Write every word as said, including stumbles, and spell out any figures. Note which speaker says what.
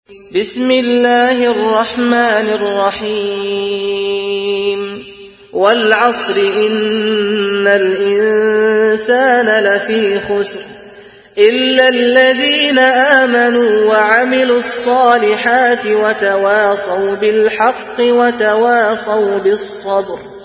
Speaker 1: بسم الله الرحمن الرحيم والعصر إن الإنسان لفي خسر إلا الذين آمنوا وعملوا الصالحات وتواصوا بالحق وتواصوا بالصبر